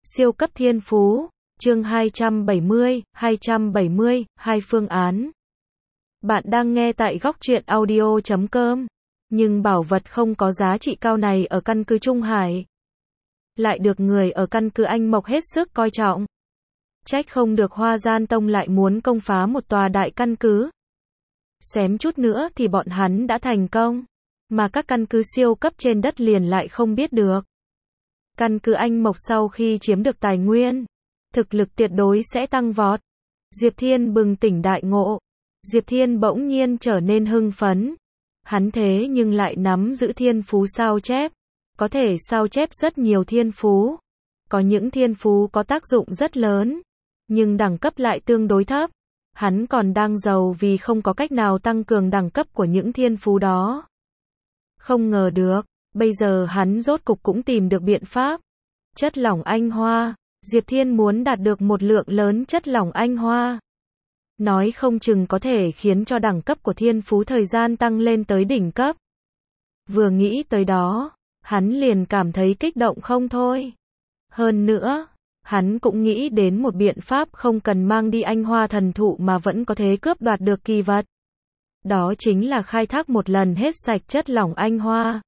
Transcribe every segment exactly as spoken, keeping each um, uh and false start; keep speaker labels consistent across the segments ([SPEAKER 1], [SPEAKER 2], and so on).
[SPEAKER 1] Siêu cấp thiên phú, chương hai trăm bảy mươi, hai trăm bảy mươi, hai phương án. Bạn đang nghe tại góc truyện audio chấm com. Nhưng bảo vật không có giá trị cao này ở căn cứ Trung Hải lại được người ở căn cứ Anh Mộc hết sức coi trọng. Trách không được Hoa Gian Tông lại muốn công phá một tòa đại căn cứ. Xém chút nữa thì bọn hắn đã thành công, mà các căn cứ siêu cấp trên đất liền lại không biết được. Căn cứ Anh Mộc sau khi chiếm được tài nguyên, thực lực tuyệt đối sẽ tăng vọt. Diệp Thiên bừng tỉnh đại ngộ. Diệp Thiên bỗng nhiên trở nên hưng phấn. Hắn thế nhưng lại nắm giữ thiên phú sao chép. Có thể sao chép rất nhiều thiên phú. Có những thiên phú có tác dụng rất lớn, nhưng đẳng cấp lại tương đối thấp. Hắn còn đang giàu vì không có cách nào tăng cường đẳng cấp của những thiên phú đó. Không ngờ được, bây giờ hắn rốt cục cũng tìm được biện pháp. Chất lỏng anh hoa. Diệp Thiên muốn đạt được một lượng lớn chất lỏng anh hoa. Nói không chừng có thể khiến cho đẳng cấp của thiên phú thời gian tăng lên tới đỉnh cấp. Vừa nghĩ tới đó, hắn liền cảm thấy kích động không thôi. Hơn nữa, hắn cũng nghĩ đến một biện pháp không cần mang đi anh hoa thần thụ mà vẫn có thể cướp đoạt được kỳ vật. Đó chính là khai thác một lần hết sạch chất lỏng anh hoa.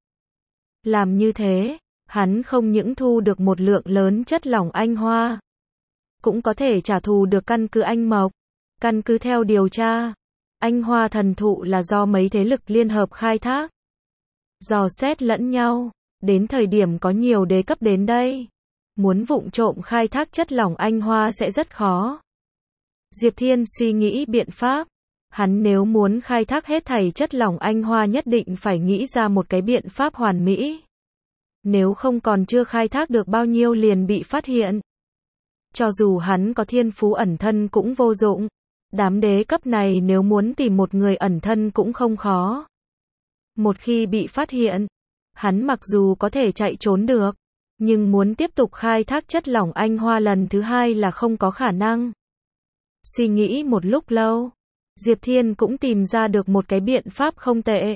[SPEAKER 1] Làm như thế, hắn không những thu được một lượng lớn chất lỏng anh hoa, cũng có thể trả thù được căn cứ Anh Mộc. Căn cứ theo điều tra, anh hoa thần thụ là do mấy thế lực liên hợp khai thác, dò xét lẫn nhau. Đến thời điểm có nhiều đế cấp đến đây, muốn vụng trộm khai thác chất lỏng anh hoa sẽ rất khó. Diệp Thiên suy nghĩ biện pháp. Hắn nếu muốn khai thác hết thảy chất lỏng anh hoa nhất định phải nghĩ ra một cái biện pháp hoàn mỹ. Nếu không còn chưa khai thác được bao nhiêu liền bị phát hiện. Cho dù hắn có thiên phú ẩn thân cũng vô dụng. Đám đế cấp này nếu muốn tìm một người ẩn thân cũng không khó. Một khi bị phát hiện, hắn mặc dù có thể chạy trốn được, nhưng muốn tiếp tục khai thác chất lỏng anh hoa lần thứ hai là không có khả năng. Suy nghĩ một lúc lâu, Diệp Thiên cũng tìm ra được một cái biện pháp không tệ.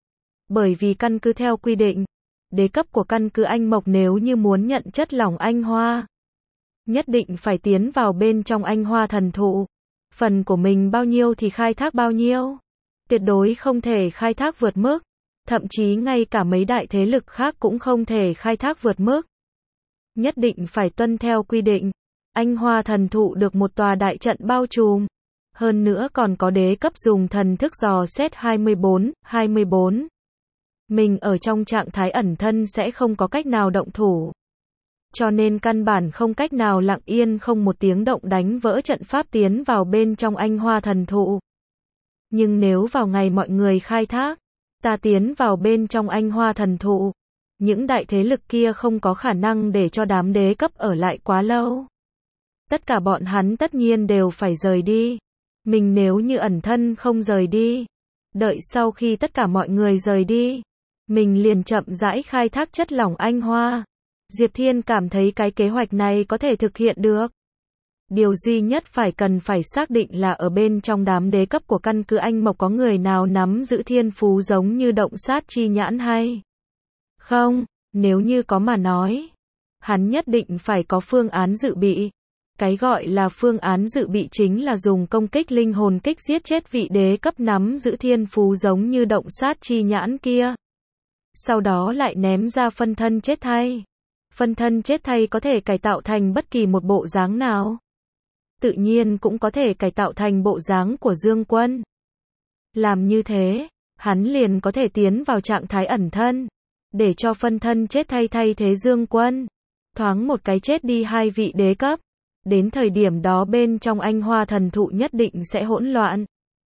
[SPEAKER 1] Bởi vì căn cứ theo quy định, đế cấp của căn cứ Anh Mộc nếu như muốn nhận chất lỏng anh hoa, nhất định phải tiến vào bên trong anh hoa thần thụ. Phần của mình bao nhiêu thì khai thác bao nhiêu. Tuyệt đối không thể khai thác vượt mức. Thậm chí ngay cả mấy đại thế lực khác cũng không thể khai thác vượt mức. Nhất định phải tuân theo quy định. Anh hoa thần thụ được một tòa đại trận bao trùm. Hơn nữa còn có đế cấp dùng thần thức dò xét hai mươi bốn, hai mươi bốn. Mình ở trong trạng thái ẩn thân sẽ không có cách nào động thủ. Cho nên căn bản không cách nào lặng yên không một tiếng động đánh vỡ trận pháp tiến vào bên trong anh hoa thần thụ. Nhưng nếu vào ngày mọi người khai thác, ta tiến vào bên trong anh hoa thần thụ, những đại thế lực kia không có khả năng để cho đám đế cấp ở lại quá lâu. Tất cả bọn hắn tất nhiên đều phải rời đi. Mình nếu như ẩn thân không rời đi, đợi sau khi tất cả mọi người rời đi, mình liền chậm rãi khai thác chất lỏng anh hoa. Diệp Thiên cảm thấy cái kế hoạch này có thể thực hiện được. Điều duy nhất phải cần phải xác định là ở bên trong đám đế cấp của căn cứ Anh Mộc có người nào nắm giữ thiên phú giống như động sát chi nhãn hay không. Nếu như có mà nói, hắn nhất định phải có phương án dự bị. Cái gọi là phương án dự bị chính là dùng công kích linh hồn kích giết chết vị đế cấp nắm giữ thiên phú giống như động sát chi nhãn kia. Sau đó lại ném ra phân thân chết thay. Phân thân chết thay có thể cải tạo thành bất kỳ một bộ dáng nào. Tự nhiên cũng có thể cải tạo thành bộ dáng của Dương Quân. Làm như thế, hắn liền có thể tiến vào trạng thái ẩn thân, để cho phân thân chết thay thay thế Dương Quân. Thoáng một cái chết đi hai vị đế cấp. Đến thời điểm đó bên trong anh hoa thần thụ nhất định sẽ hỗn loạn.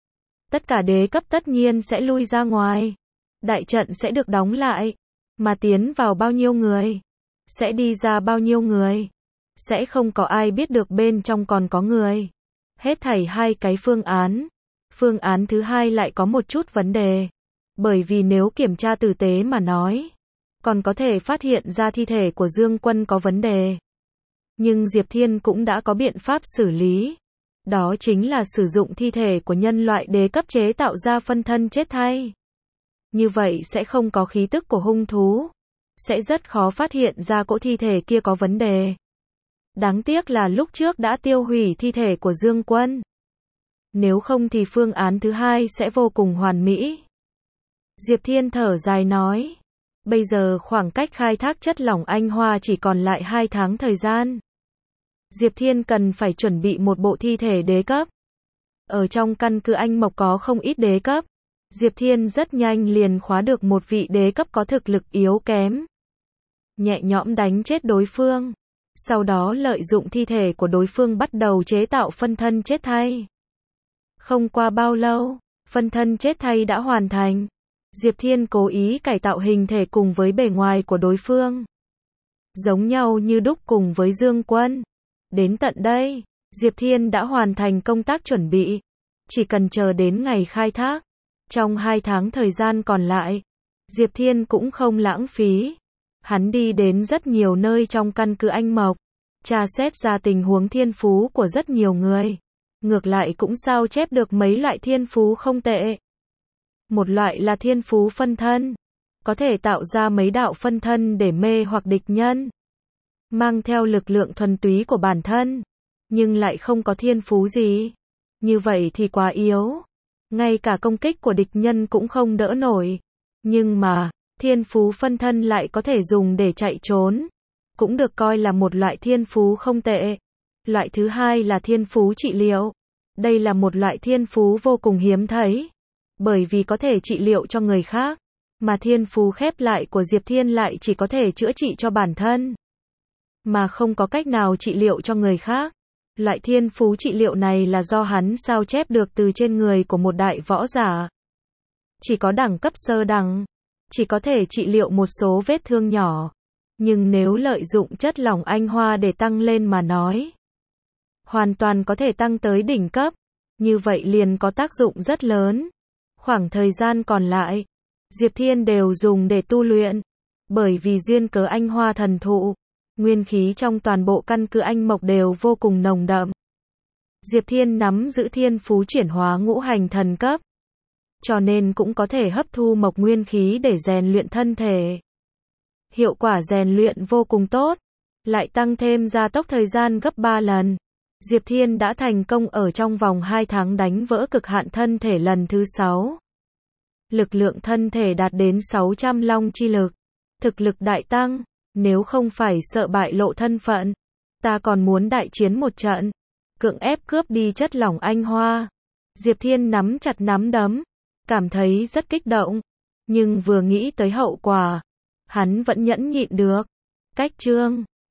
[SPEAKER 1] Tất cả đế cấp tất nhiên sẽ lui ra ngoài. Đại trận sẽ được đóng lại. Mà tiến vào bao nhiêu người, sẽ đi ra bao nhiêu người. Sẽ không có ai biết được bên trong còn có người. Hết thảy hai cái phương án. Phương án thứ hai lại có một chút vấn đề. Bởi vì nếu kiểm tra tử tế mà nói, còn có thể phát hiện ra thi thể của Dương Quân có vấn đề. Nhưng Diệp Thiên cũng đã có biện pháp xử lý. Đó chính là sử dụng thi thể của nhân loại đế cấp chế tạo ra phân thân chết thay. Như vậy sẽ không có khí tức của hung thú. Sẽ rất khó phát hiện ra cỗ thi thể kia có vấn đề. Đáng tiếc là lúc trước đã tiêu hủy thi thể của Dương Quân. Nếu không thì phương án thứ hai sẽ vô cùng hoàn mỹ. Diệp Thiên thở dài nói. Bây giờ khoảng cách khai thác chất lỏng anh hoa chỉ còn lại hai tháng thời gian. Diệp Thiên cần phải chuẩn bị một bộ thi thể đế cấp. Ở trong căn cứ Anh Mộc có không ít đế cấp. Diệp Thiên rất nhanh liền khóa được một vị đế cấp có thực lực yếu kém. Nhẹ nhõm đánh chết đối phương. Sau đó lợi dụng thi thể của đối phương bắt đầu chế tạo phân thân chết thay. Không qua bao lâu, phân thân chết thay đã hoàn thành. Diệp Thiên cố ý cải tạo hình thể cùng với bề ngoài của đối phương. Giống nhau như đúc cùng với Dương Quân. Đến tận đây, Diệp Thiên đã hoàn thành công tác chuẩn bị. Chỉ cần chờ đến ngày khai thác. Trong hai tháng thời gian còn lại, Diệp Thiên cũng không lãng phí. Hắn đi đến rất nhiều nơi trong căn cứ Anh Mộc, tra xét ra tình huống thiên phú của rất nhiều người. Ngược lại cũng sao chép được mấy loại thiên phú không tệ. Một loại là thiên phú phân thân, có thể tạo ra mấy đạo phân thân để mê hoặc địch nhân, mang theo lực lượng thuần túy của bản thân, nhưng lại không có thiên phú gì. Như vậy thì quá yếu, ngay cả công kích của địch nhân cũng không đỡ nổi. Nhưng mà, thiên phú phân thân lại có thể dùng để chạy trốn, cũng được coi là một loại thiên phú không tệ. Loại thứ hai là thiên phú trị liệu. Đây là một loại thiên phú vô cùng hiếm thấy, bởi vì có thể trị liệu cho người khác, mà thiên phú khép lại của Diệp Thiên lại chỉ có thể chữa trị cho bản thân, mà không có cách nào trị liệu cho người khác. Loại thiên phú trị liệu này là do hắn sao chép được từ trên người của một đại võ giả. Chỉ có đẳng cấp sơ đẳng, chỉ có thể trị liệu một số vết thương nhỏ, nhưng nếu lợi dụng chất lỏng anh hoa để tăng lên mà nói, hoàn toàn có thể tăng tới đỉnh cấp, như vậy liền có tác dụng rất lớn. Khoảng thời gian còn lại, Diệp Thiên đều dùng để tu luyện, bởi vì duyên cớ anh hoa thần thụ, nguyên khí trong toàn bộ căn cứ Anh Mộc đều vô cùng nồng đậm. Diệp Thiên nắm giữ thiên phú chuyển hóa ngũ hành thần cấp, cho nên cũng có thể hấp thu mộc nguyên khí để rèn luyện thân thể. Hiệu quả rèn luyện vô cùng tốt, lại tăng thêm gia tốc thời gian gấp ba lần. Diệp Thiên đã thành công ở trong vòng hai tháng đánh vỡ cực hạn thân thể lần thứ sáu. Lực lượng thân thể đạt đến sáu trăm long chi lực. Thực lực đại tăng, nếu không phải sợ bại lộ thân phận, ta còn muốn đại chiến một trận, cưỡng ép cướp đi chất lỏng anh hoa. Diệp Thiên nắm chặt nắm đấm, cảm thấy rất kích động, nhưng vừa nghĩ tới hậu quả, hắn vẫn nhẫn nhịn được. Cách chương